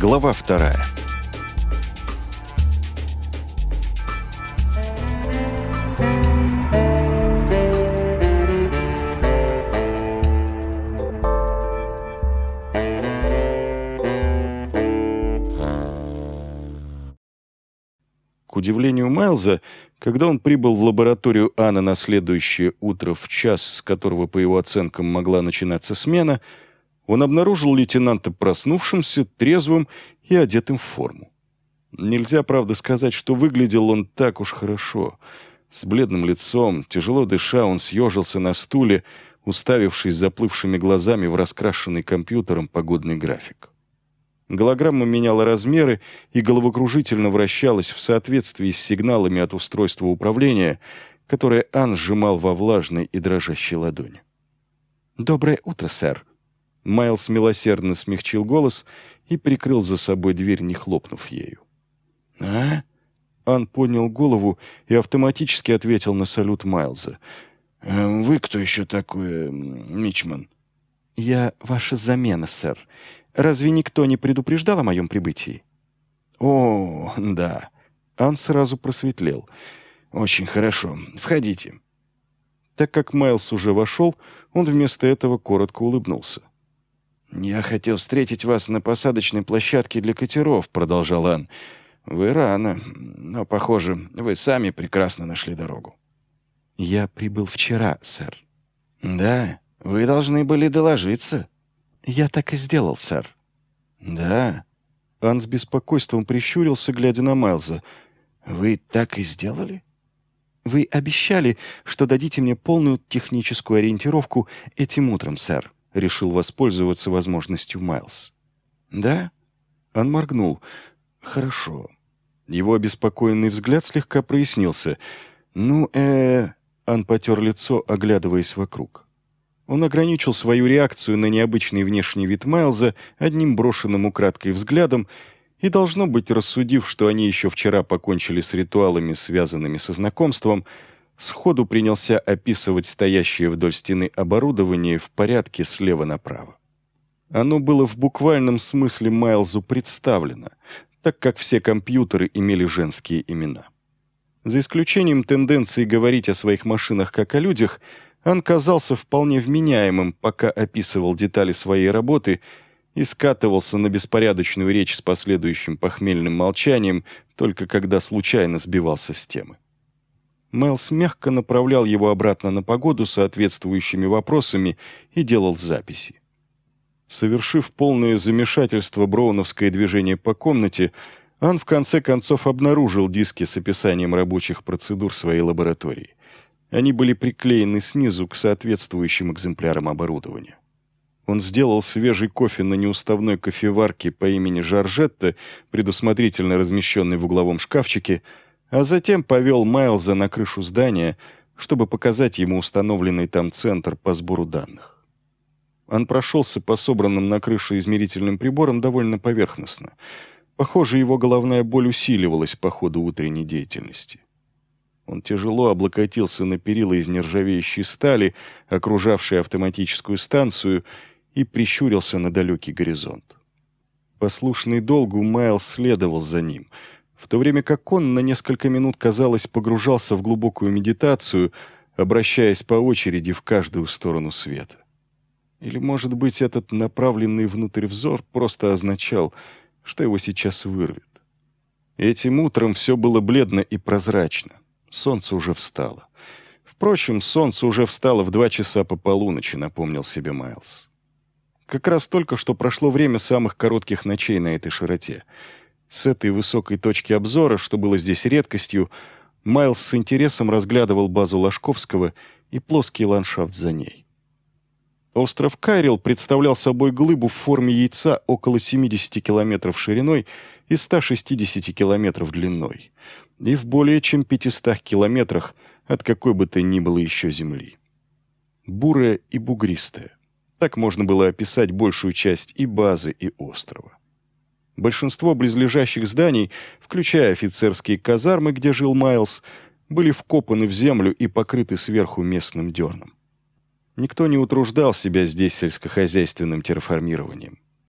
Глава 2. К удивлению Майлза, когда он прибыл в лабораторию Анны на следующее утро в час, с которого, по его оценкам, могла начинаться смена, он обнаружил лейтенанта проснувшимся, трезвым и одетым в форму. Нельзя, правда, сказать, что выглядел он так уж хорошо. С бледным лицом, тяжело дыша, он съежился на стуле, уставившись заплывшими глазами в раскрашенный компьютером погодный график. Голограмма меняла размеры и головокружительно вращалась в соответствии с сигналами от устройства управления, которое Ан сжимал во влажной и дрожащей ладони. «Доброе утро, сэр!» Майлз милосердно смягчил голос и прикрыл за собой дверь, не хлопнув ею. «А?» Ан поднял голову и автоматически ответил на салют Майлза. «Вы кто еще такой, мичман?» «Я ваша замена, сэр. Разве никто не предупреждал о моем прибытии?» «О, да». Ан сразу просветлел. «Очень хорошо. Входите». Так как Майлз уже вошел, он вместо этого коротко улыбнулся. «Я хотел встретить вас на посадочной площадке для катеров», — продолжал Ан. «Вы рано, но, похоже, вы сами прекрасно нашли дорогу». «Я прибыл вчера, сэр». «Да, вы должны были доложиться». «Я так и сделал, сэр». «Да?» Ан с беспокойством прищурился, глядя на Майлза. «Вы так и сделали?» «Вы обещали, что дадите мне полную техническую ориентировку этим утром, сэр», — решил воспользоваться возможностью Майлз. «Да?» Ан моргнул. «Хорошо». Его обеспокоенный взгляд слегка прояснился. Ан потер лицо, оглядываясь вокруг. Он ограничил свою реакцию на необычный внешний вид Майлза одним брошенным украдкой взглядом и, должно быть, рассудив, что они еще вчера покончили с ритуалами, связанными со знакомством, сходу принялся описывать стоящее вдоль стены оборудование в порядке слева направо. Оно было в буквальном смысле Майлзу представлено, так как все компьютеры имели женские имена. За исключением тенденции говорить о своих машинах как о людях, Ан казался вполне вменяемым, пока описывал детали своей работы и скатывался на беспорядочную речь с последующим похмельным молчанием, только когда случайно сбивался с темы. Майлз мягко направлял его обратно на погоду соответствующими вопросами и делал записи. Совершив полное замешательство броуновское движение по комнате, Ан в конце концов обнаружил диски с описанием рабочих процедур своей лаборатории. Они были приклеены снизу к соответствующим экземплярам оборудования. Он сделал свежий кофе на неуставной кофеварке по имени Жоржетта, предусмотрительно размещенной в угловом шкафчике, а затем повел Майлза на крышу здания, чтобы показать ему установленный там центр по сбору данных. Он прошелся по собранным на крыше измерительным приборам довольно поверхностно. Похоже, его головная боль усиливалась по ходу утренней деятельности. Он тяжело облокотился на перила из нержавеющей стали, окружавшей автоматическую станцию, и прищурился на далекий горизонт. Послушный долгу Майлз следовал за ним, в то время как он на несколько минут, казалось, погружался в глубокую медитацию, обращаясь по очереди в каждую сторону света. Или, может быть, этот направленный внутрь взор просто означал, что его сейчас вырвет. Этим утром все было бледно и прозрачно. Солнце уже встало. Впрочем, солнце уже встало в 2 часа по полуночи, напомнил себе Майлз. Как раз только что прошло время самых коротких ночей на этой широте. С этой высокой точки обзора, что было здесь редкостью, Майлз с интересом разглядывал базу Ложковского и плоский ландшафт за ней. Остров Кайрилл представлял собой глыбу в форме яйца около 70 километров шириной и 160 километров длиной, и в более чем 500 километрах от какой бы то ни было еще земли. Бурая и бугристая. Так можно было описать большую часть и базы, и острова. Большинство близлежащих зданий, включая офицерские казармы, где жил Майлз, были вкопаны в землю и покрыты сверху местным дерном. Никто не утруждал себя здесь сельскохозяйственным терраформированием.